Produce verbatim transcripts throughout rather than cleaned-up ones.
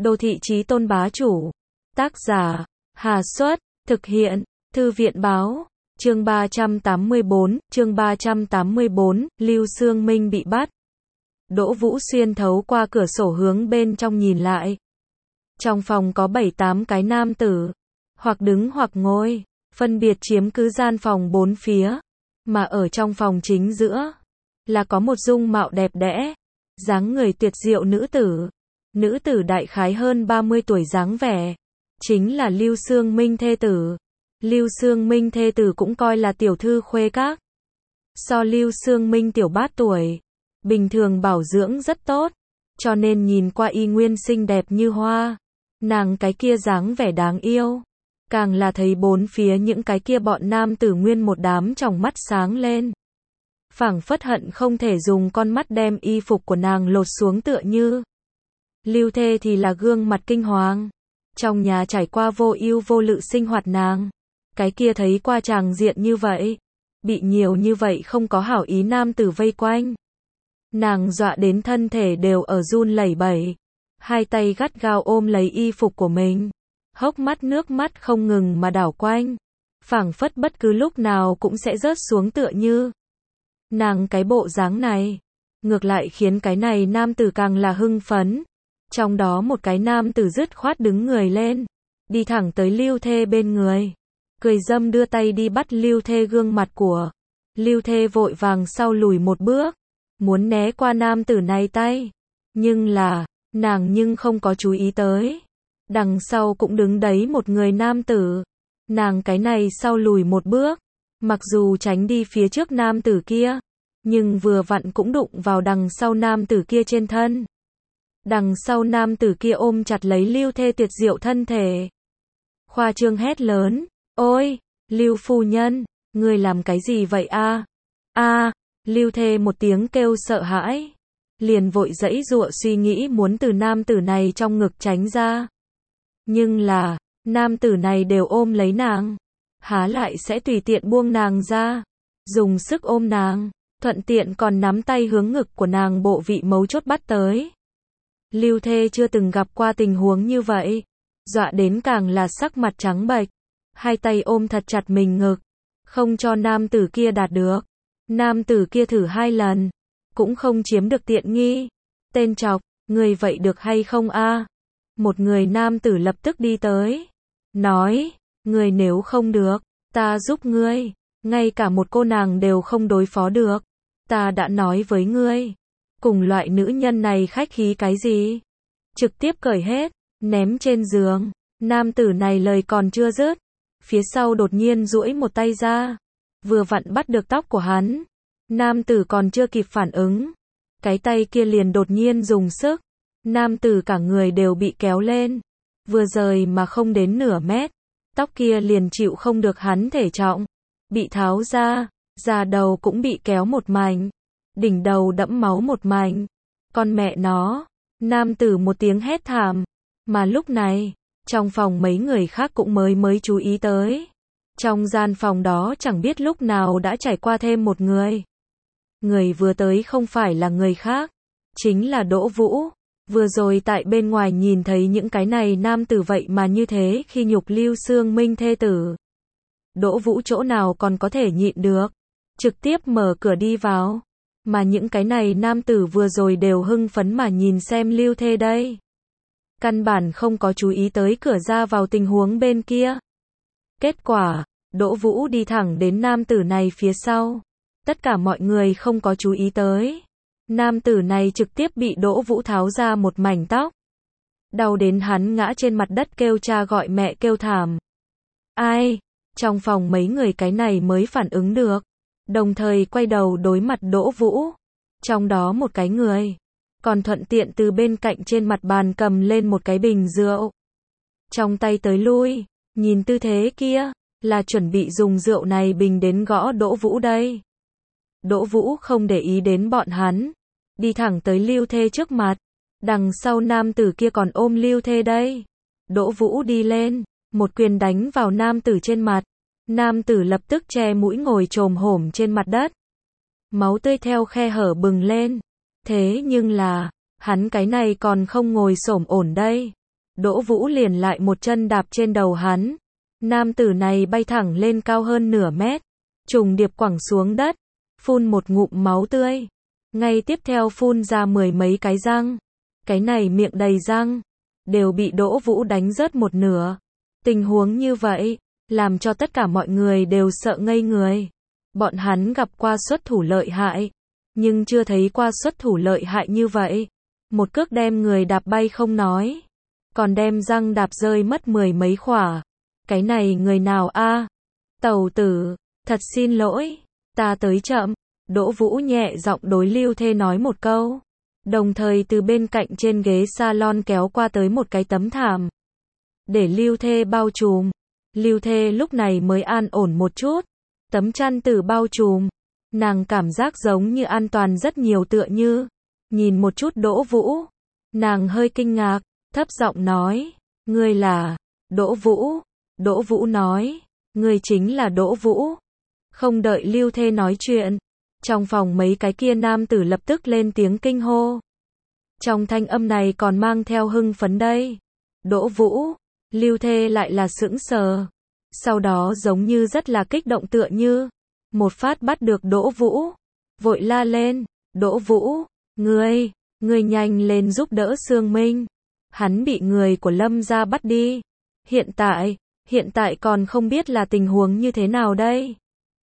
Đô thị chí tôn bá chủ. Tác giả, Hà Xuất, thực hiện, Thư viện báo. Chương ba trăm tám mươi bốn, chương ba trăm tám mươi bốn, Lưu Xương Minh bị bắt. Đỗ Vũ xuyên thấu qua cửa sổ hướng bên trong nhìn lại. Trong phòng có bảy tám cái nam tử, hoặc đứng hoặc ngồi, phân biệt chiếm cứ gian phòng bốn phía, mà ở trong phòng chính giữa là có một dung mạo đẹp đẽ, dáng người tuyệt diệu nữ tử. Nữ tử đại khái hơn ba mươi tuổi dáng vẻ, chính là Lưu Xương Minh thê tử. Lưu Xương Minh thê tử cũng coi là tiểu thư khuê các. So Lưu Xương Minh tiểu bát tuổi, bình thường bảo dưỡng rất tốt, cho nên nhìn qua y nguyên xinh đẹp như hoa. Nàng cái kia dáng vẻ đáng yêu, càng là thấy bốn phía những cái kia bọn nam tử nguyên một đám tròng mắt sáng lên. Phảng phất hận không thể dùng con mắt đem y phục của nàng lột xuống tựa như. Lưu thê thì là gương mặt kinh hoàng, trong nhà trải qua vô ưu vô lự sinh hoạt nàng, cái kia thấy qua tràng diện như vậy, bị nhiều như vậy không có hảo ý nam tử vây quanh, nàng dọa đến thân thể đều ở run lẩy bẩy, hai tay gắt gao ôm lấy y phục của mình, hốc mắt nước mắt không ngừng mà đảo quanh, phảng phất bất cứ lúc nào cũng sẽ rớt xuống tựa như. Nàng cái bộ dáng này, ngược lại khiến cái này nam tử càng là hưng phấn. Trong đó một cái nam tử dứt khoát đứng người lên, đi thẳng tới Lưu thê bên người, cười dâm đưa tay đi bắt Lưu thê gương mặt của. Lưu thê vội vàng sau lùi một bước, muốn né qua nam tử này tay, nhưng là, nàng nhưng không có chú ý tới. Đằng sau cũng đứng đấy một người nam tử, nàng cái này sau lùi một bước, mặc dù tránh đi phía trước nam tử kia, nhưng vừa vặn cũng đụng vào đằng sau nam tử kia trên thân. Đằng sau nam tử kia ôm chặt lấy Lưu thê tuyệt diệu thân thể. Khoa trương hét lớn, ôi, Lưu phu nhân, ngươi làm cái gì vậy a? A, Lưu thê một tiếng kêu sợ hãi, liền vội giãy giụa suy nghĩ muốn từ nam tử này trong ngực tránh ra. Nhưng là, nam tử này đều ôm lấy nàng, há lại sẽ tùy tiện buông nàng ra, dùng sức ôm nàng, thuận tiện còn nắm tay hướng ngực của nàng bộ vị mấu chốt bắt tới. Lưu thê chưa từng gặp qua tình huống như vậy, dọa đến càng là sắc mặt trắng bệch, hai tay ôm thật chặt mình ngực, không cho nam tử kia đạt được. Nam tử kia thử hai lần, cũng không chiếm được tiện nghi. Tên chọc, người vậy được hay không a? Một người nam tử lập tức đi tới, nói, người nếu không được, ta giúp ngươi, ngay cả một cô nàng đều không đối phó được. Ta đã nói với ngươi, cùng loại nữ nhân này khách khí cái gì? Trực tiếp cởi hết, ném trên giường. Nam tử này lời còn chưa dứt, phía sau đột nhiên duỗi một tay ra, vừa vặn bắt được tóc của hắn. Nam tử còn chưa kịp phản ứng, cái tay kia liền đột nhiên dùng sức. Nam tử cả người đều bị kéo lên, vừa rời mà không đến nửa mét, tóc kia liền chịu không được hắn thể trọng, bị tháo ra, da đầu cũng bị kéo một mảnh, đỉnh đầu đẫm máu một mảnh. Con mẹ nó, nam tử một tiếng hét thảm, mà lúc này, trong phòng mấy người khác cũng mới mới chú ý tới. Trong gian phòng đó chẳng biết lúc nào đã trải qua thêm một người. Người vừa tới không phải là người khác, chính là Đỗ Vũ. Vừa rồi tại bên ngoài nhìn thấy những cái này nam tử vậy mà như thế khi nhục Lưu Xương Minh thê tử. Đỗ Vũ chỗ nào còn có thể nhịn được, trực tiếp mở cửa đi vào. Mà những cái này nam tử vừa rồi đều hưng phấn mà nhìn xem Lưu thê đây. Căn bản không có chú ý tới cửa ra vào tình huống bên kia. Kết quả, Đỗ Vũ đi thẳng đến nam tử này phía sau. Tất cả mọi người không có chú ý tới. Nam tử này trực tiếp bị Đỗ Vũ tháo ra một mảnh tóc. Đau đến hắn ngã trên mặt đất kêu cha gọi mẹ kêu thảm. Ai? Trong phòng mấy người cái này mới phản ứng được. Đồng thời quay đầu đối mặt Đỗ Vũ. Trong đó một cái người còn thuận tiện từ bên cạnh trên mặt bàn cầm lên một cái bình rượu. Trong tay tới lui, nhìn tư thế kia, là chuẩn bị dùng rượu này bình đến gõ Đỗ Vũ đây. Đỗ Vũ không để ý đến bọn hắn, đi thẳng tới Lưu thê trước mặt. Đằng sau nam tử kia còn ôm Lưu thê đây. Đỗ Vũ đi lên, một quyền đánh vào nam tử trên mặt. Nam tử lập tức che mũi ngồi chồm hổm trên mặt đất. Máu tươi theo khe hở bừng lên. Thế nhưng là, hắn cái này còn không ngồi xổm ổn đây. Đỗ Vũ liền lại một chân đạp trên đầu hắn. Nam tử này bay thẳng lên cao hơn nửa mét, trùng điệp quẳng xuống đất, phun một ngụm máu tươi. Ngay tiếp theo phun ra mười mấy cái răng. Cái này miệng đầy răng, đều bị Đỗ Vũ đánh rớt một nửa. Tình huống như vậy, làm cho tất cả mọi người đều sợ ngây người. Bọn hắn gặp qua xuất thủ lợi hại, nhưng chưa thấy qua xuất thủ lợi hại như vậy. Một cước đem người đạp bay không nói, còn đem răng đạp rơi mất mười mấy khỏa. Cái này người nào a? Tẩu tử, thật xin lỗi, ta tới chậm. Đỗ Vũ nhẹ giọng đối Lưu Thê nói một câu, đồng thời từ bên cạnh trên ghế salon kéo qua tới một cái tấm thảm, để Lưu Thê bao trùm. Lưu Thê lúc này mới an ổn một chút, tấm chăn từ bao trùm, nàng cảm giác giống như an toàn rất nhiều tựa như. Nhìn một chút Đỗ Vũ, nàng hơi kinh ngạc, thấp giọng nói, ngươi là Đỗ Vũ. Đỗ Vũ nói, ngươi chính là Đỗ Vũ. Không đợi Lưu Thê nói chuyện, trong phòng mấy cái kia nam tử lập tức lên tiếng kinh hô. Trong thanh âm này còn mang theo hưng phấn đây. Đỗ Vũ, Lưu Thê lại là sững sờ. Sau đó giống như rất là kích động tựa như. Một phát bắt được Đỗ Vũ. Vội la lên, Đỗ Vũ, ngươi, ngươi nhanh lên giúp đỡ Sương Minh. Hắn bị người của Lâm gia bắt đi. Hiện tại, hiện tại còn không biết là tình huống như thế nào đây.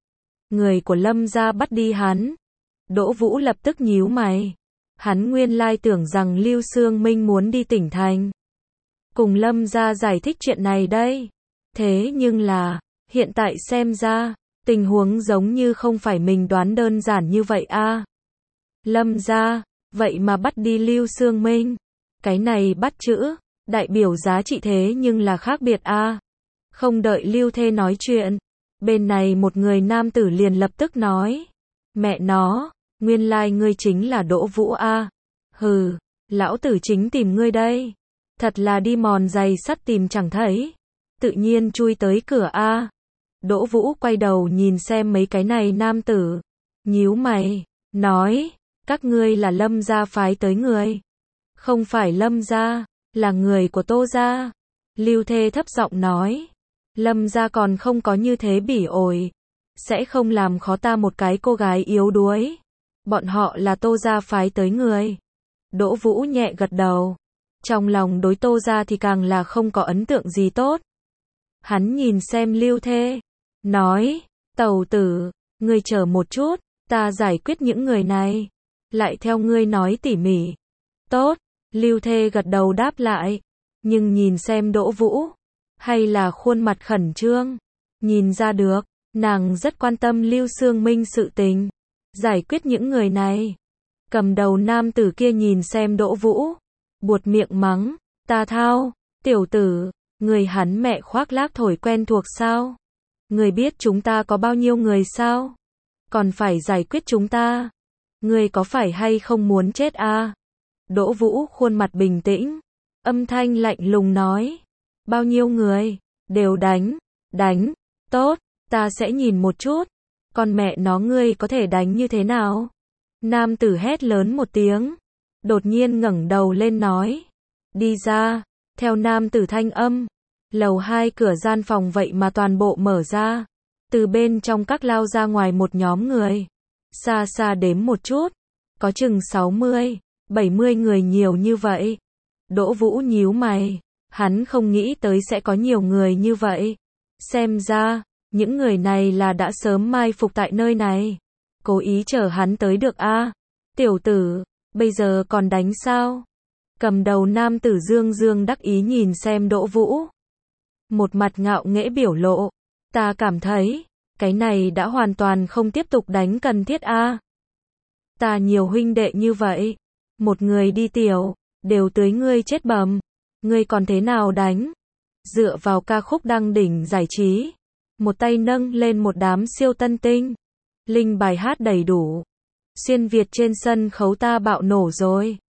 Người của Lâm gia bắt đi hắn. Đỗ Vũ lập tức nhíu mày. Hắn nguyên lai tưởng rằng Lưu Sương Minh muốn đi tỉnh thành, cùng Lâm gia giải thích chuyện này đây. Thế nhưng là, hiện tại xem ra, tình huống giống như không phải mình đoán đơn giản như vậy a. Lâm gia, vậy mà bắt đi Lưu Sương Minh. Cái này bắt chữ, đại biểu giá trị thế nhưng là khác biệt a. Không đợi Lưu Thê nói chuyện, bên này một người nam tử liền lập tức nói, mẹ nó, nguyên lai ngươi chính là Đỗ Vũ a. Hừ, lão tử chính tìm ngươi đây. Thật là đi mòn giày sắt tìm chẳng thấy, tự nhiên chui tới cửa a. Đỗ Vũ quay đầu nhìn xem mấy cái này nam tử, nhíu mày, nói, các ngươi là Lâm gia phái tới người. Không phải Lâm gia, là người của Tô gia. Lưu Thê thấp giọng nói, Lâm gia còn không có như thế bỉ ổi, sẽ không làm khó ta một cái cô gái yếu đuối. Bọn họ là Tô gia phái tới người. Đỗ Vũ nhẹ gật đầu, trong lòng đối Tô gia thì càng là không có ấn tượng gì tốt. Hắn nhìn xem Lưu Thê, nói, tẩu tử, ngươi chờ một chút, ta giải quyết những người này, lại theo ngươi nói tỉ mỉ. Tốt, Lưu Thê gật đầu đáp lại, nhưng nhìn xem Đỗ Vũ, hay là khuôn mặt khẩn trương, nhìn ra được, nàng rất quan tâm Lưu Sương Minh sự tình, giải quyết những người này. Cầm đầu nam tử kia nhìn xem Đỗ Vũ, buột miệng mắng, ta thao, tiểu tử, người hắn mẹ khoác lác thổi quen thuộc sao? Người biết chúng ta có bao nhiêu người sao? Còn phải giải quyết chúng ta? Người có phải hay không muốn chết à? Đỗ Vũ khuôn mặt bình tĩnh, âm thanh lạnh lùng nói, bao nhiêu người, đều đánh, đánh, tốt, ta sẽ nhìn một chút, con mẹ nó ngươi có thể đánh như thế nào? Nam tử hét lớn một tiếng, đột nhiên ngẩng đầu lên nói, đi ra. Theo nam tử thanh âm, lầu hai cửa gian phòng vậy mà toàn bộ mở ra, từ bên trong các lao ra ngoài một nhóm người, xa xa đếm một chút, có chừng sáu mươi, bảy mươi người, nhiều như vậy. Đỗ Vũ nhíu mày, hắn không nghĩ tới sẽ có nhiều người như vậy. Xem ra, những người này là đã sớm mai phục tại nơi này, cố ý chờ hắn tới được a. À, tiểu tử, bây giờ còn đánh sao? Cầm đầu nam tử dương dương đắc ý nhìn xem Đỗ Vũ, một mặt ngạo nghễ biểu lộ, ta cảm thấy, cái này đã hoàn toàn không tiếp tục đánh cần thiết a. À, ta nhiều huynh đệ như vậy, một người đi tiểu, đều tới ngươi chết bầm, ngươi còn thế nào đánh? Dựa vào ca khúc đăng đỉnh giải trí, một tay nâng lên một đám siêu tân tinh, linh bài hát đầy đủ, xuyên Việt trên sân khấu ta bạo nổ rồi.